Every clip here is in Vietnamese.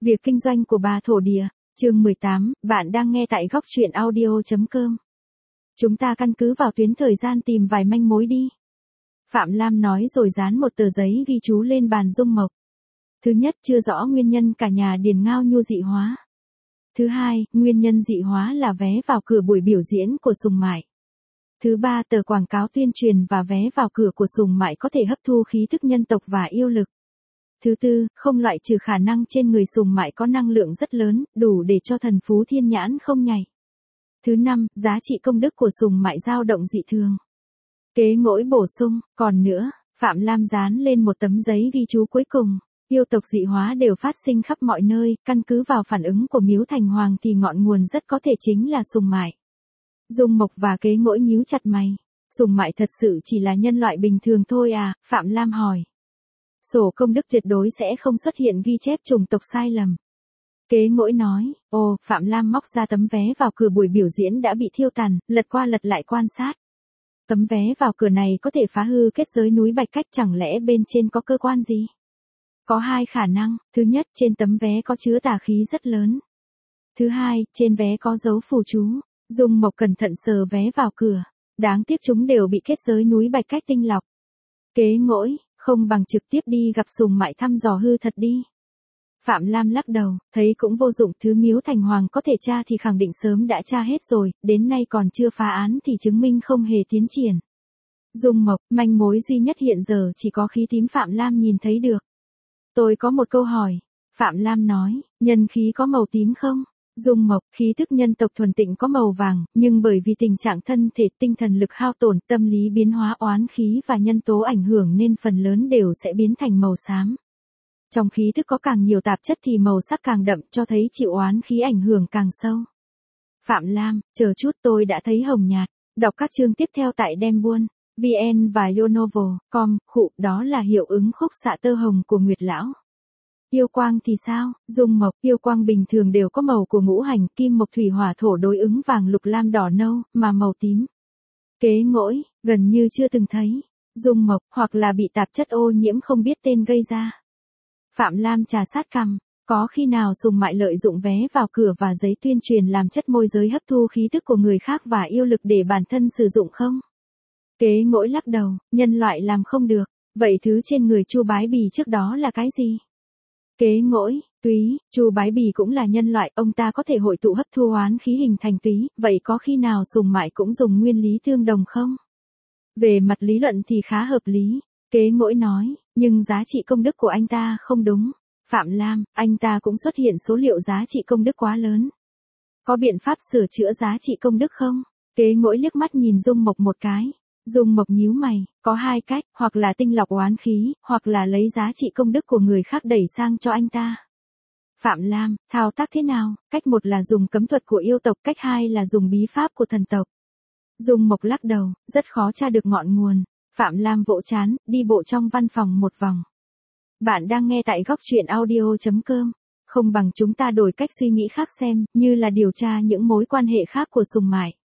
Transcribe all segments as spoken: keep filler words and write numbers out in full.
Việc kinh doanh của bà thổ địa, chương mười tám, bạn đang nghe tại góc truyện audio.com. Chúng ta căn cứ vào tuyến thời gian tìm vài manh mối đi. Phạm Lam nói rồi dán một tờ giấy ghi chú lên bàn Dung Mộc. Thứ nhất, chưa rõ nguyên nhân cả nhà Điền Ngao Nhu dị hóa. Thứ hai, nguyên nhân dị hóa là vé vào cửa buổi biểu diễn của Sùng Mại. Thứ ba, tờ quảng cáo tuyên truyền và vé vào cửa của Sùng Mại có thể hấp thu khí thức nhân tộc và yêu lực. Thứ tư, không loại trừ khả năng trên người Sùng Mại có năng lượng rất lớn, đủ để cho thần phú thiên nhãn không nhảy. Thứ năm, giá trị công đức của Sùng Mại dao động dị thường. Kế Ngỗi bổ sung, còn nữa, Phạm Lam dán lên một tấm giấy ghi chú cuối cùng, yêu tộc dị hóa đều phát sinh khắp mọi nơi, căn cứ vào phản ứng của Miếu Thành Hoàng thì ngọn nguồn rất có thể chính là Sùng Mại. Dung Mộc và Kế Ngỗi nhíu chặt mày. Sùng Mại thật sự chỉ là nhân loại bình thường thôi à? Phạm Lam hỏi. Sổ công đức tuyệt đối sẽ không xuất hiện ghi chép chủng tộc sai lầm. Kế Ngỗi nói, ồ, Phạm Lam móc ra tấm vé vào cửa buổi biểu diễn đã bị thiêu tàn, lật qua lật lại quan sát. Tấm vé vào cửa này có thể phá hư kết giới núi Bạch Cách, chẳng lẽ bên trên có cơ quan gì? Có hai khả năng, thứ nhất, trên tấm vé có chứa tà khí rất lớn. Thứ hai, trên vé có dấu phù chú. Dung Mộc cẩn thận sờ vé vào cửa, đáng tiếc chúng đều bị kết giới núi Bạch Cách tinh lọc. Kế Ngỗi, không bằng trực tiếp đi gặp Sùng Mại thăm dò hư thật đi. Phạm Lam lắc đầu, thấy cũng vô dụng, thứ Miếu Thành Hoàng có thể tra thì khẳng định sớm đã tra hết rồi, đến nay còn chưa phá án thì chứng minh không hề tiến triển. Dung Mộc, manh mối duy nhất hiện giờ chỉ có khí tím Phạm Lam nhìn thấy được. Tôi có một câu hỏi. Phạm Lam nói, nhân khí có màu tím không? Dung Mộc, khí thức nhân tộc thuần tịnh có màu vàng, nhưng bởi vì tình trạng thân thể, tinh thần lực hao tổn, tâm lý biến hóa, oán khí và nhân tố ảnh hưởng nên phần lớn đều sẽ biến thành màu xám. Trong khí thức có càng nhiều tạp chất thì màu sắc càng đậm, cho thấy chịu oán khí ảnh hưởng càng sâu. Phạm Lam, chờ chút, tôi đã thấy hồng nhạt. Đọc các chương tiếp theo tại Dembuôn, vn và yonovo chấm com, khụ, đó là hiệu ứng khúc xạ tơ hồng của Nguyệt Lão. Yêu quang thì sao? Dung Mộc, yêu quang bình thường đều có màu của ngũ hành, kim mộc thủy hỏa thổ đối ứng vàng lục lam đỏ nâu, mà màu tím. Kế Ngỗi, gần như chưa từng thấy. Dung Mộc, hoặc là bị tạp chất ô nhiễm không biết tên gây ra. Phạm Lam trà sát cằm, có khi nào Sùng Mại lợi dụng vé vào cửa và giấy tuyên truyền làm chất môi giới hấp thu khí thức của người khác và yêu lực để bản thân sử dụng không? Kế Ngỗi lắc đầu, nhân loại làm không được, vậy thứ trên người Chu Bái Bì trước đó là cái gì? Kế Ngỗi, túy, Chu Bái Bì cũng là nhân loại, ông ta có thể hội tụ hấp thu oán khí hình thành túy, vậy có khi nào Sùng Mại cũng dùng nguyên lý tương đồng không? Về mặt lý luận thì khá hợp lý, Kế Ngỗi nói, nhưng giá trị công đức của anh ta không đúng. Phạm Lam, anh ta cũng xuất hiện số liệu giá trị công đức quá lớn. Có biện pháp sửa chữa giá trị công đức không? Kế Ngỗi liếc mắt nhìn Dung Mộc một cái. Dung Mộc nhíu mày, có hai cách, hoặc là tinh lọc oán khí, hoặc là lấy giá trị công đức của người khác đẩy sang cho anh ta. Phạm Lam, thao tác thế nào? Cách một là dùng cấm thuật của yêu tộc, cách hai là dùng bí pháp của thần tộc. Dung Mộc lắc đầu, rất khó tra được ngọn nguồn. Phạm Lam vỗ trán, đi bộ trong văn phòng một vòng. Bạn đang nghe tại góc truyện audio.com. Không bằng chúng ta đổi cách suy nghĩ khác xem, như là điều tra những mối quan hệ khác của Sùng Mại.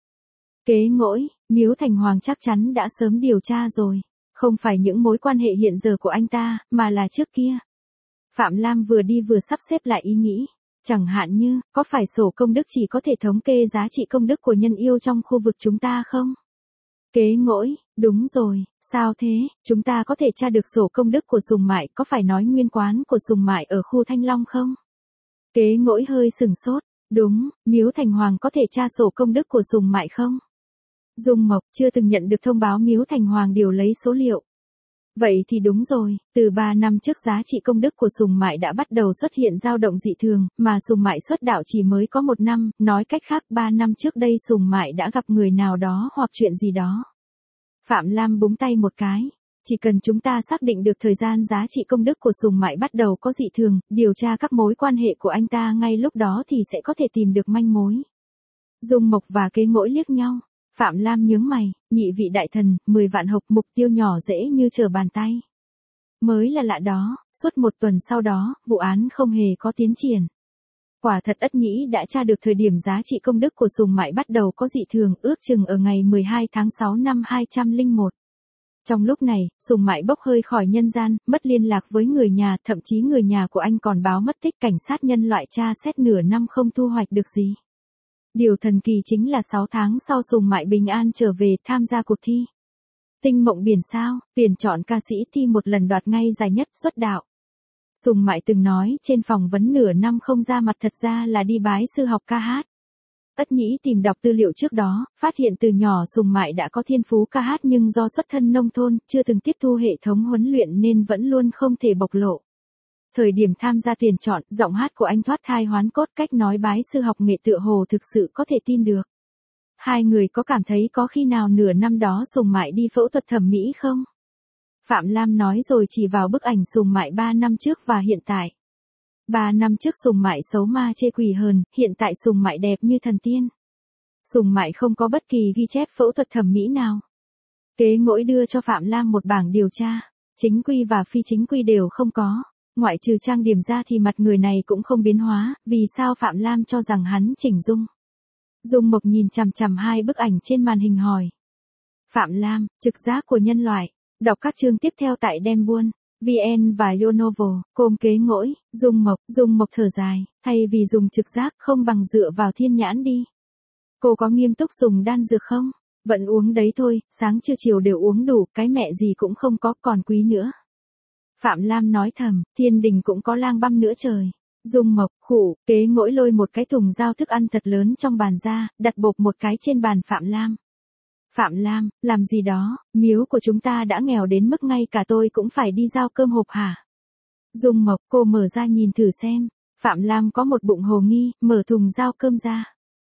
Kế Ngỗi, Miếu Thành Hoàng chắc chắn đã sớm điều tra rồi. Không phải những mối quan hệ hiện giờ của anh ta, mà là trước kia. Phạm Lam vừa đi vừa sắp xếp lại ý nghĩ. Chẳng hạn như, có phải sổ công đức chỉ có thể thống kê giá trị công đức của nhân yêu trong khu vực chúng ta không? Kế Ngỗi, đúng rồi, sao thế, chúng ta có thể tra được sổ công đức của Sùng Mại, có phải nói nguyên quán của Sùng Mại ở khu Thanh Long không? Kế Ngỗi hơi sừng sốt, đúng, Miếu Thành Hoàng có thể tra sổ công đức của Sùng Mại không? Dung Mộc, chưa từng nhận được thông báo Miếu Thành Hoàng điều lấy số liệu. Vậy thì đúng rồi, từ ba năm trước giá trị công đức của Sùng Mại đã bắt đầu xuất hiện dao động dị thường, mà Sùng Mại xuất đạo chỉ mới có một năm, nói cách khác ba năm trước đây Sùng Mại đã gặp người nào đó hoặc chuyện gì đó. Phạm Lam búng tay một cái, chỉ cần chúng ta xác định được thời gian giá trị công đức của Sùng Mại bắt đầu có dị thường, điều tra các mối quan hệ của anh ta ngay lúc đó thì sẽ có thể tìm được manh mối. Dung Mộc và Kế Ngỗi liếc nhau. Phạm Lam nhướng mày, nhị vị đại thần, mười vạn hộp, mục tiêu nhỏ dễ như trở bàn tay. Mới là lạ đó, suốt một tuần sau đó, vụ án không hề có tiến triển. Quả thật Ất Nhĩ đã tra được thời điểm giá trị công đức của Sùng Mại bắt đầu có dị thường, ước chừng ở ngày mười hai tháng sáu năm hai trăm lẻ một. Trong lúc này, Sùng Mại bốc hơi khỏi nhân gian, mất liên lạc với người nhà, thậm chí người nhà của anh còn báo mất tích, cảnh sát nhân loại tra xét nửa năm không thu hoạch được gì. Điều thần kỳ chính là sáu tháng sau Sùng Mại bình an trở về tham gia cuộc thi Tinh Mộng Biển Sao, tuyển chọn ca sĩ thi một lần đoạt ngay giải nhất xuất đạo. Sùng Mại từng nói trên phỏng vấn nửa năm không ra mặt thật ra là đi bái sư học ca hát. Ất Nhĩ tìm đọc tư liệu trước đó, phát hiện từ nhỏ Sùng Mại đã có thiên phú ca hát nhưng do xuất thân nông thôn, chưa từng tiếp thu hệ thống huấn luyện nên vẫn luôn không thể bộc lộ. Thời điểm tham gia tuyển chọn, giọng hát của anh thoát thai hoán cốt, cách nói bái sư học nghệ tựa hồ thực sự có thể tin được. Hai người có cảm thấy có khi nào nửa năm đó Sùng Mại đi phẫu thuật thẩm mỹ không? Phạm Lam nói rồi chỉ vào bức ảnh Sùng Mại ba năm trước và hiện tại. Ba năm trước Sùng Mại xấu ma chê quỷ hờn, hiện tại Sùng Mại đẹp như thần tiên. Sùng Mại không có bất kỳ ghi chép phẫu thuật thẩm mỹ nào. Kế Ngỗi đưa cho Phạm Lam một bảng điều tra, chính quy và phi chính quy đều không có, ngoại trừ trang điểm ra thì mặt người này cũng không biến hóa, vì sao Phạm Lam cho rằng hắn chỉnh dung? Dung Mộc nhìn chằm chằm hai bức ảnh trên màn hình hỏi. Phạm Lam, trực giác của nhân loại, đọc các chương tiếp theo tại Đem Buôn, vê en và Yonovo, Côm Kế Ngỗi, Dung Mộc, Dung Mộc thở dài, thay vì dùng trực giác không bằng dựa vào thiên nhãn đi. Cô có nghiêm túc dùng đan dược không? Vẫn uống đấy thôi, sáng trưa chiều đều uống đủ, cái mẹ gì cũng không có, còn quý nữa. Phạm Lam nói thầm, thiên đình cũng có lang băm nữa trời. Dung Mộc, khụ, Kế Ngỗi lôi một cái thùng giao thức ăn thật lớn trong bàn ra, đặt bộp một cái trên bàn Phạm Lam. Phạm Lam, làm gì đó, miếu của chúng ta đã nghèo đến mức ngay cả tôi cũng phải đi giao cơm hộp hả? Dung Mộc, cô mở ra nhìn thử xem. Phạm Lam có một bụng hồ nghi, mở thùng giao cơm ra.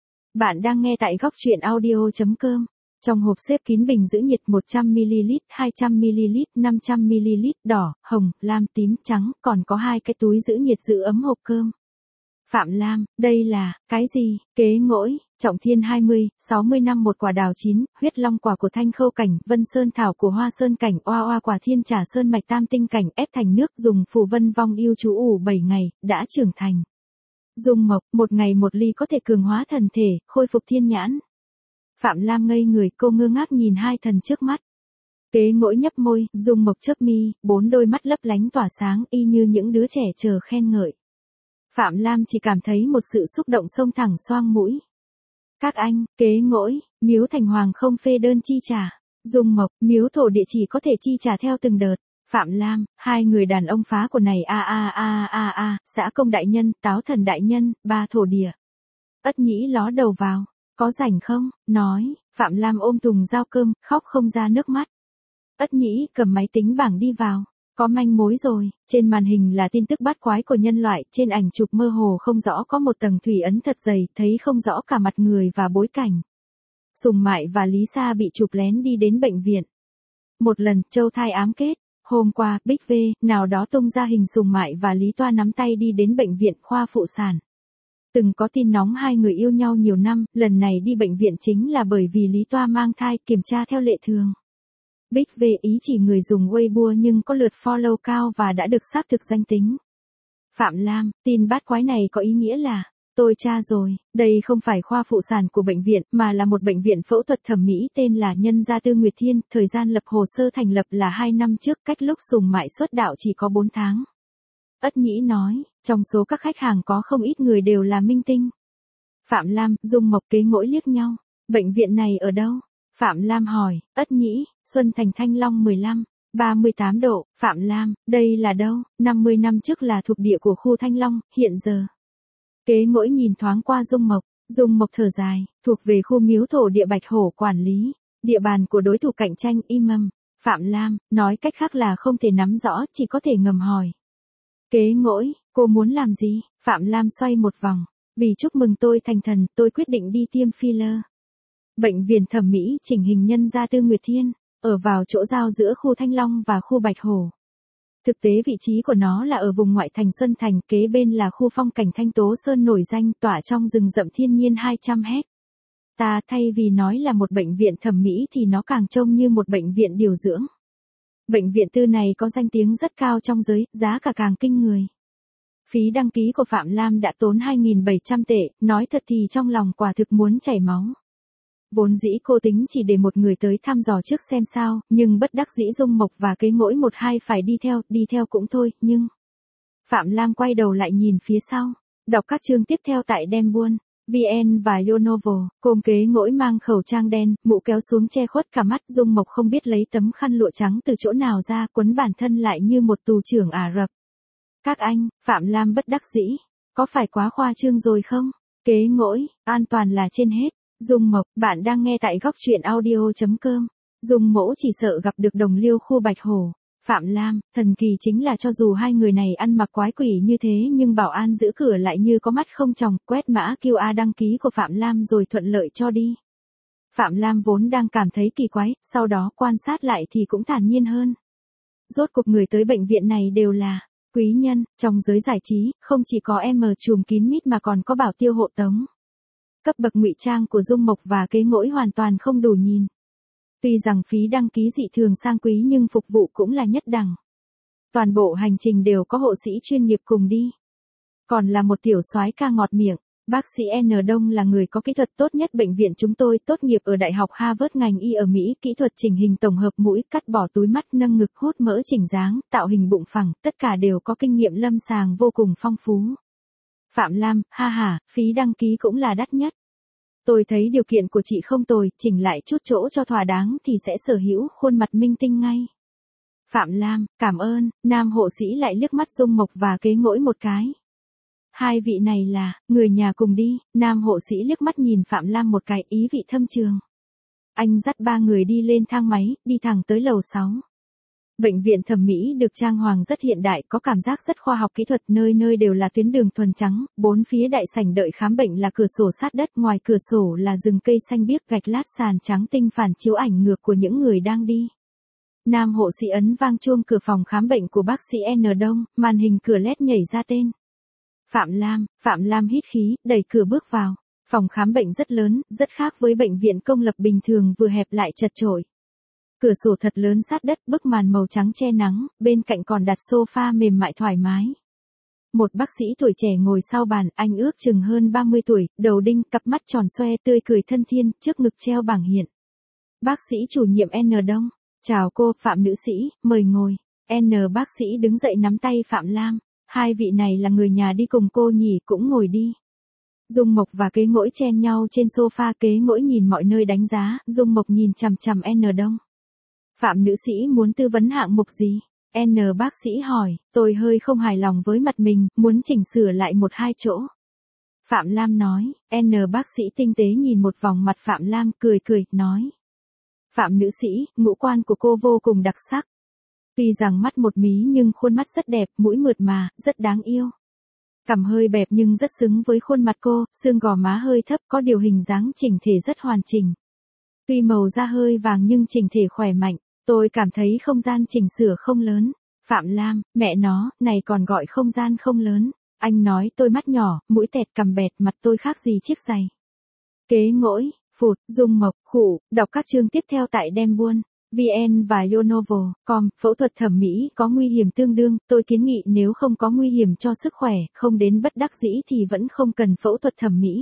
Bạn đang nghe tại góc truyện audio chấm com. Trong hộp xếp kín bình giữ nhiệt một trăm mi li lít, hai trăm mi li lít, năm trăm mi li lít, đỏ, hồng, lam, tím, trắng, còn có hai cái túi giữ nhiệt giữ ấm hộp cơm. Phạm Lam, đây là, cái gì? Kế Ngỗi, Trọng Thiên hai mươi, sáu mươi năm một quả đào chín, huyết long quả của Thanh Khâu Cảnh, Vân Sơn Thảo của Hoa Sơn Cảnh, oa oa quả Thiên Trà Sơn Mạch Tam Tinh Cảnh, ép thành nước dùng phù vân vong yêu chú ủ bảy ngày, đã trưởng thành. Dung Mộc, một ngày một ly có thể cường hóa thần thể, khôi phục thiên nhãn. Phạm Lam ngây người, cô ngơ ngác nhìn hai thần trước mắt. Kế Ngỗi nhấp môi, Dung Mộc chớp mi, bốn đôi mắt lấp lánh tỏa sáng y như những đứa trẻ chờ khen ngợi. Phạm Lam chỉ cảm thấy một sự xúc động xông thẳng xoang mũi. Các anh, Kế Ngỗi, miếu thành hoàng không phê đơn chi trả. Dung Mộc, miếu thổ địa chỉ có thể chi trả theo từng đợt. Phạm Lam, hai người đàn ông phá của này a a a a a, xã công đại nhân, táo thần đại nhân, ba thổ địa. Ất Nhĩ ló đầu vào, có rảnh không, nói, Phạm Lam ôm thùng giao cơm, khóc không ra nước mắt. Ất Nhĩ cầm máy tính bảng đi vào, có manh mối rồi, trên màn hình là tin tức bát quái của nhân loại, trên ảnh chụp mơ hồ không rõ có một tầng thủy ấn thật dày, thấy không rõ cả mặt người và bối cảnh. Sùng Mại và Lý Sa bị chụp lén đi đến bệnh viện. Một lần, Châu Thai ám kết. Hôm qua, Big V, nào đó tung ra hình Sùng Mại và Lý Toa nắm tay đi đến bệnh viện khoa phụ sản. Từng có tin nóng hai người yêu nhau nhiều năm, lần này đi bệnh viện chính là bởi vì Lý Toa mang thai, kiểm tra theo lệ thường. Big V ý chỉ người dùng Weibo nhưng có lượt follow cao và đã được xác thực danh tính. Phạm Lam, tin bát quái này có ý nghĩa là, tôi tra rồi, đây không phải khoa phụ sản của bệnh viện, mà là một bệnh viện phẫu thuật thẩm mỹ tên là Nhân Gia Tư Nguyệt Thiên, thời gian lập hồ sơ thành lập là hai năm trước, cách lúc Sùng Mại xuất đạo chỉ có bốn tháng. Ất Nhĩ nói, trong số các khách hàng có không ít người đều là minh tinh. Phạm Lam, Dung Mộc, Kế Ngỗi liếc nhau, bệnh viện này ở đâu? Phạm Lam hỏi, Ất Nhĩ, Xuân Thành Thanh Long mười lăm, ba mươi tám độ, Phạm Lam, đây là đâu? năm mươi năm trước là thuộc địa của khu Thanh Long, hiện giờ. Kế Ngỗi nhìn thoáng qua Dung Mộc, Dung Mộc thở dài, thuộc về khu miếu thổ địa Bạch Hổ quản lý, địa bàn của đối thủ cạnh tranh Imam. Phạm Lam, nói cách khác là không thể nắm rõ, chỉ có thể ngầm hỏi. Kế Ngỗi, cô muốn làm gì? Phạm Lam xoay một vòng, vì chúc mừng tôi thành thần, tôi quyết định đi tiêm filler. Bệnh viện thẩm mỹ chỉnh hình Nhân Gia Tư Nguyệt Thiên, ở vào chỗ giao giữa khu Thanh Long và khu Bạch Hổ. Thực tế vị trí của nó là ở vùng ngoại thành Xuân Thành, kế bên là khu phong cảnh Thanh Tố Sơn nổi danh, tỏa trong rừng rậm thiên nhiên hai trăm héc. Ta thay vì nói là một bệnh viện thẩm mỹ thì nó càng trông như một bệnh viện điều dưỡng. Bệnh viện tư này có danh tiếng rất cao trong giới, giá cả càng kinh người. Phí đăng ký của Phạm Lam đã tốn hai nghìn bảy trăm tệ, nói thật thì trong lòng quả thực muốn chảy máu. Vốn dĩ cô tính chỉ để một người tới thăm dò trước xem sao, nhưng bất đắc dĩ Dung Mộc và Kế Ngỗi một hai phải đi theo, đi theo cũng thôi, nhưng... Phạm Lam quay đầu lại nhìn phía sau, đọc các chương tiếp theo tại Đem Buôn, vê en và Yonovo, Côm Kế Ngỗi mang khẩu trang đen, mũ kéo xuống che khuất cả mắt, Dung Mộc không biết lấy tấm khăn lụa trắng từ chỗ nào ra, quấn bản thân lại như một tù trưởng Ả Rập. Các anh, Phạm Lam bất đắc dĩ, có phải quá khoa trương rồi không? Kế Ngỗi, an toàn là trên hết. Dung Mộc, bạn đang nghe tại góc truyện audio.com. Dung Mỗ chỉ sợ gặp được đồng liêu khu Bạch Hổ. Phạm Lam, thần kỳ chính là cho dù hai người này ăn mặc quái quỷ như thế nhưng bảo an giữ cửa lại như có mắt không tròng, quét mã quy rờ đăng ký của Phạm Lam rồi thuận lợi cho đi. Phạm Lam vốn đang cảm thấy kỳ quái, sau đó quan sát lại thì cũng thản nhiên hơn. Rốt cuộc người tới bệnh viện này đều là quý nhân, trong giới giải trí, không chỉ có em trùm kín mít mà còn có bảo tiêu hộ tống. Cấp bậc ngụy trang của Dung Mộc và Kế Ngỗi hoàn toàn không đủ nhìn. Tuy rằng phí đăng ký dị thường sang quý nhưng phục vụ cũng là nhất đẳng. Toàn bộ hành trình đều có hộ sĩ chuyên nghiệp cùng đi. Còn là một tiểu soái ca ngọt miệng, bác sĩ N Đông là người có kỹ thuật tốt nhất bệnh viện chúng tôi, tốt nghiệp ở Đại học Harvard ngành y ở Mỹ, kỹ thuật chỉnh hình tổng hợp mũi, cắt bỏ túi mắt, nâng ngực, hút mỡ, chỉnh dáng, tạo hình bụng phẳng, tất cả đều có kinh nghiệm lâm sàng vô cùng phong phú. Phạm Lam, ha ha, phí đăng ký cũng là đắt nhất. Tôi thấy điều kiện của chị không tồi, chỉnh lại chút chỗ cho thỏa đáng thì sẽ sở hữu khuôn mặt minh tinh ngay. Phạm Lam, cảm ơn, nam hộ sĩ lại liếc mắt Dung Mộc và Kế Ngỗi một cái. Hai vị này là, người nhà cùng đi, nam hộ sĩ liếc mắt nhìn Phạm Lam một cái, ý vị thâm trường. Anh dắt ba người đi lên thang máy, đi thẳng tới lầu sáu. Bệnh viện thẩm mỹ được trang hoàng rất hiện đại, có cảm giác rất khoa học kỹ thuật, nơi nơi đều là tuyến đường thuần trắng, bốn phía đại sảnh đợi khám bệnh là cửa sổ sát đất, ngoài cửa sổ là rừng cây xanh biếc, gạch lát sàn trắng tinh phản chiếu ảnh ngược của những người đang đi. Nam hộ sĩ ấn vang chuông cửa phòng khám bệnh của bác sĩ N Đông, màn hình cửa led nhảy ra tên. Phạm Lam, Phạm Lam hít khí, đẩy cửa bước vào. Phòng khám bệnh rất lớn, rất khác với bệnh viện công lập bình thường, vừa hẹp lại chật chội. Cửa sổ thật lớn sát đất, bức màn màu trắng che nắng, bên cạnh còn đặt sofa mềm mại thoải mái. Một bác sĩ tuổi trẻ ngồi sau bàn, anh ước chừng hơn ba mươi tuổi, đầu đinh, cặp mắt tròn xoe, tươi cười thân thiên, trước ngực treo bảng hiện. Bác sĩ chủ nhiệm N Đông, chào cô, Phạm nữ sĩ, mời ngồi. N bác sĩ đứng dậy nắm tay Phạm Lam, hai vị này là người nhà đi cùng cô nhỉ, cũng ngồi đi. Dung Mộc và Kế Ngỗi chen nhau trên sofa, Kế Ngỗi nhìn mọi nơi đánh giá, Dung Mộc nhìn chằm chằm N Đông. Phạm nữ sĩ muốn tư vấn hạng mục gì? N bác sĩ hỏi, tôi hơi không hài lòng với mặt mình, muốn chỉnh sửa lại một hai chỗ. Phạm Lam nói, N bác sĩ tinh tế nhìn một vòng mặt Phạm Lam, cười cười, nói. Phạm nữ sĩ, ngũ quan của cô vô cùng đặc sắc. Tuy rằng mắt một mí nhưng khuôn mắt rất đẹp, mũi mượt mà, rất đáng yêu. Cằm hơi bẹp nhưng rất xứng với khuôn mặt cô, xương gò má hơi thấp, có điều hình dáng chỉnh thể rất hoàn chỉnh. Tuy màu da hơi vàng nhưng chỉnh thể khỏe mạnh. Tôi cảm thấy không gian chỉnh sửa không lớn. Phạm Lam, mẹ nó, này còn gọi không gian không lớn. Anh nói tôi mắt nhỏ, mũi tẹt, cằm bẹt, mặt tôi khác gì chiếc giày. Kế Ngỗi, phụt, Dung Mộc, khủ, đọc các chương tiếp theo tại Đem Buôn, vê en và Yonovo, com, phẫu thuật thẩm mỹ có nguy hiểm tương đương, tôi kiến nghị nếu không có nguy hiểm cho sức khỏe, không đến bất đắc dĩ thì vẫn không cần phẫu thuật thẩm mỹ.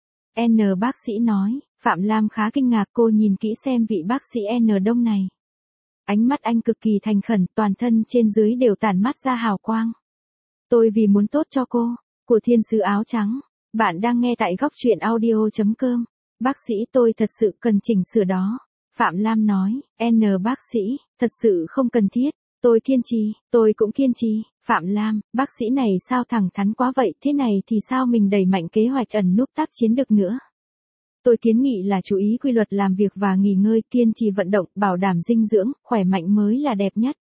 N bác sĩ nói, Phạm Lam khá kinh ngạc, cô nhìn kỹ xem vị bác sĩ N Đông này. Ánh mắt anh cực kỳ thành khẩn, toàn thân trên dưới đều tản mát ra hào quang. Tôi vì muốn tốt cho cô, của thiên sứ áo trắng. Bạn đang nghe tại góc truyện audio.com. Bác sĩ, tôi thật sự cần chỉnh sửa đó. Phạm Lam nói, N bác sĩ, thật sự không cần thiết. Tôi kiên trì, tôi cũng kiên trì. Phạm Lam, bác sĩ này sao thẳng thắn quá vậy, thế này thì sao mình đẩy mạnh kế hoạch ẩn núp tác chiến được nữa. Tôi kiến nghị là chú ý quy luật làm việc và nghỉ ngơi, kiên trì vận động, bảo đảm dinh dưỡng, khỏe mạnh mới là đẹp nhất.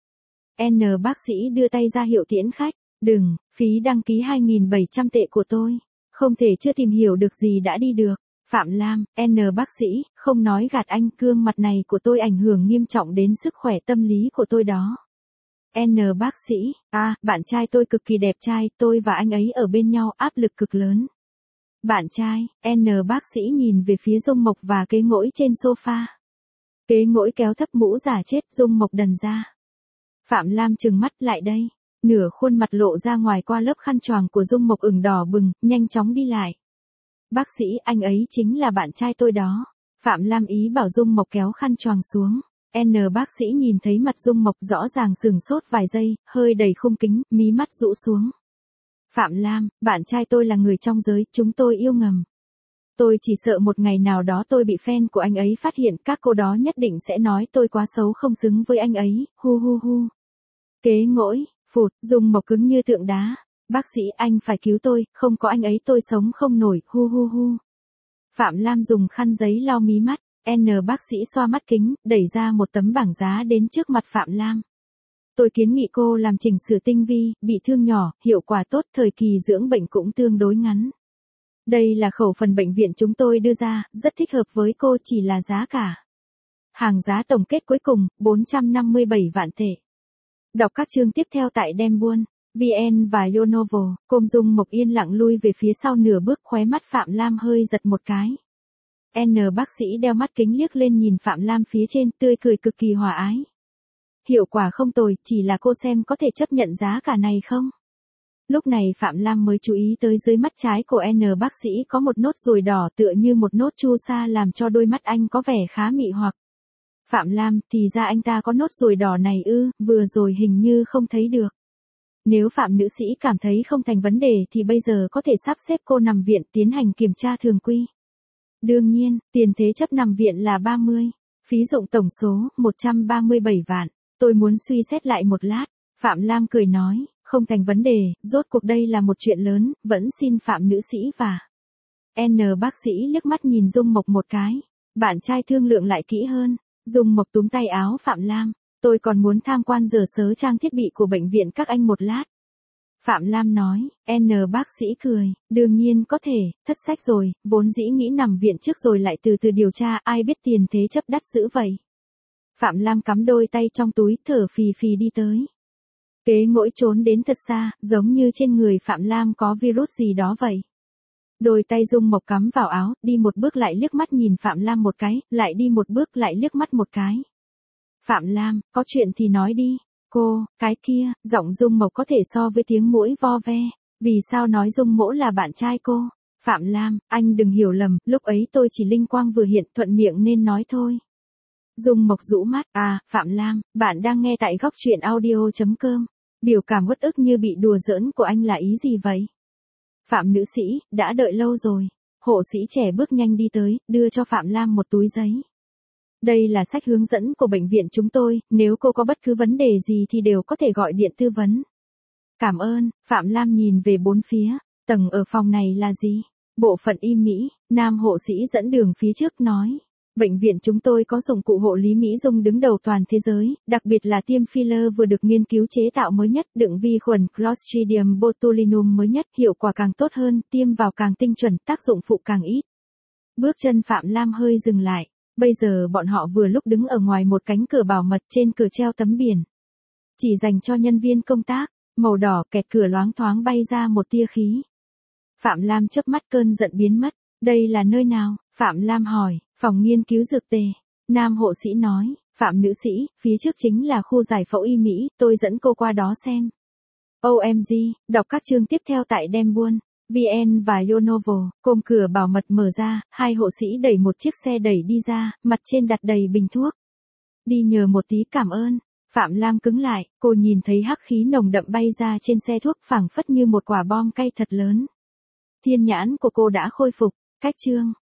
N bác sĩ đưa tay ra hiệu tiễn khách, đừng, phí đăng ký hai nghìn bảy trăm tệ của tôi. Không thể chưa tìm hiểu được gì đã đi được. Phạm Lam, N bác sĩ, không nói gạt anh, gương mặt này của tôi ảnh hưởng nghiêm trọng đến sức khỏe tâm lý của tôi đó. N bác sĩ, à, bạn trai tôi cực kỳ đẹp trai, tôi và anh ấy ở bên nhau áp lực cực lớn. Bạn trai, N bác sĩ nhìn về phía Dung Mộc và Kế Ngỗi trên sofa. Kế Ngỗi kéo thấp mũ giả chết, Dung Mộc đần ra. Phạm Lam trừng mắt lại đây. Nửa khuôn mặt lộ ra ngoài qua lớp khăn choàng của Dung Mộc ửng đỏ bừng, nhanh chóng đi lại. Bác sĩ, anh ấy chính là bạn trai tôi đó. Phạm Lam ý bảo Dung Mộc kéo khăn choàng xuống. N bác sĩ nhìn thấy mặt Dung Mộc rõ ràng sừng sốt vài giây, hơi đầy khung kính, mí mắt rũ xuống. Phạm Lam, bạn trai tôi là người trong giới, chúng tôi yêu ngầm. Tôi chỉ sợ một ngày nào đó tôi bị fan của anh ấy phát hiện, các cô đó nhất định sẽ nói tôi quá xấu không xứng với anh ấy, hu hu hu. Kế ngỗi, phụt, Dung Mộc cứng như tượng đá. Bác sĩ, anh phải cứu tôi, không có anh ấy tôi sống không nổi, hu hu hu. Phạm Lam dùng khăn giấy lau mí mắt, N bác sĩ xoa mắt kính, đẩy ra một tấm bảng giá đến trước mặt Phạm Lam. Tôi kiến nghị cô làm chỉnh sửa tinh vi, bị thương nhỏ, hiệu quả tốt, thời kỳ dưỡng bệnh cũng tương đối ngắn. Đây là khẩu phần bệnh viện chúng tôi đưa ra, rất thích hợp với cô, chỉ là giá cả. Hàng giá tổng kết cuối cùng, bốn trăm năm mươi bảy vạn tệ. Đọc các chương tiếp theo tại Dembuôn, vê en và Yonovo. Cô Dung Mộc yên lặng lui về phía sau nửa bước, khóe mắt Phạm Lam hơi giật một cái. N bác sĩ đeo mắt kính liếc lên nhìn Phạm Lam phía trên, tươi cười cực kỳ hòa ái. Hiệu quả không tồi, chỉ là cô xem có thể chấp nhận giá cả này không? Lúc này Phạm Lam mới chú ý tới dưới mắt trái của N bác sĩ có một nốt ruồi đỏ tựa như một nốt chu sa làm cho đôi mắt anh có vẻ khá mị hoặc. Phạm Lam, thì ra anh ta có nốt ruồi đỏ này ư, vừa rồi hình như không thấy được. Nếu Phạm nữ sĩ cảm thấy không thành vấn đề thì bây giờ có thể sắp xếp cô nằm viện tiến hành kiểm tra thường quy. Đương nhiên, tiền thế chấp nằm viện là ba mươi, phí dụng tổng số một trăm ba mươi bảy vạn, tôi muốn suy xét lại một lát. Phạm Lam cười nói, không thành vấn đề, rốt cuộc đây là một chuyện lớn, vẫn xin Phạm nữ sĩ và N bác sĩ liếc mắt nhìn Dung Mộc một cái, bạn trai thương lượng lại kỹ hơn. Dung Mộc túm tay áo Phạm Lam, tôi còn muốn tham quan giờ sớ trang thiết bị của bệnh viện các anh một lát. Phạm Lam nói, N bác sĩ cười, đương nhiên có thể, thất sách rồi, vốn dĩ nghĩ nằm viện trước rồi lại từ từ điều tra, ai biết tiền thế chấp đắt dữ vậy. Phạm Lam cắm đôi tay trong túi, thở phì phì đi tới. Kế ngỗi trốn đến thật xa, giống như trên người Phạm Lam có virus gì đó vậy. Đôi tay Dung Mộc cắm vào áo, đi một bước lại liếc mắt nhìn Phạm Lam một cái, lại đi một bước lại liếc mắt một cái. Phạm Lam, có chuyện thì nói đi. Cô, cái kia, giọng Dung Mộc có thể so với tiếng muỗi vo ve. Vì sao nói Dung Mỗ là bạn trai cô? Phạm Lam, anh đừng hiểu lầm, lúc ấy tôi chỉ linh quang vừa hiện thuận miệng nên nói thôi. Dung Mộc rũ mắt, à, Phạm Lam, bạn đang nghe tại góc truyện audio chấm com. Biểu cảm uất ức như bị đùa giỡn của anh là ý gì vậy? Phạm nữ sĩ, đã đợi lâu rồi. Hộ sĩ trẻ bước nhanh đi tới, đưa cho Phạm Lam một túi giấy. Đây là sách hướng dẫn của bệnh viện chúng tôi, nếu cô có bất cứ vấn đề gì thì đều có thể gọi điện tư vấn. Cảm ơn. Phạm Lam nhìn về bốn phía, tầng ở phòng này là gì? Bộ phận y Mỹ, nam hộ sĩ dẫn đường phía trước nói. Bệnh viện chúng tôi có dụng cụ hộ lý Mỹ Dung đứng đầu toàn thế giới, đặc biệt là tiêm filler vừa được nghiên cứu chế tạo mới nhất, đựng vi khuẩn Clostridium botulinum mới nhất, hiệu quả càng tốt hơn, tiêm vào càng tinh chuẩn, tác dụng phụ càng ít. Bước chân Phạm Lam hơi dừng lại, bây giờ bọn họ vừa lúc đứng ở ngoài một cánh cửa bảo mật, trên cửa treo tấm biển. Chỉ dành cho nhân viên công tác, màu đỏ, kẹt cửa loáng thoáng bay ra một tia khí. Phạm Lam chớp mắt cơn giận biến mất, đây là nơi nào? Phạm Lam hỏi. Phòng nghiên cứu dược tề. Nam hộ sĩ nói, Phạm nữ sĩ, phía trước chính là khu giải phẫu y Mỹ, tôi dẫn cô qua đó xem. O M G, đọc các chương tiếp theo tại Dembuôn, vê en và Yonovo. Côm cửa bảo mật mở ra, hai hộ sĩ đẩy một chiếc xe đẩy đi ra, mặt trên đặt đầy bình thuốc. Đi nhờ một tí, cảm ơn. Phạm Lam cứng lại, cô nhìn thấy hắc khí nồng đậm bay ra trên xe thuốc, phảng phất như một quả bom cay thật lớn. Thiên nhãn của cô đã khôi phục, cách chương.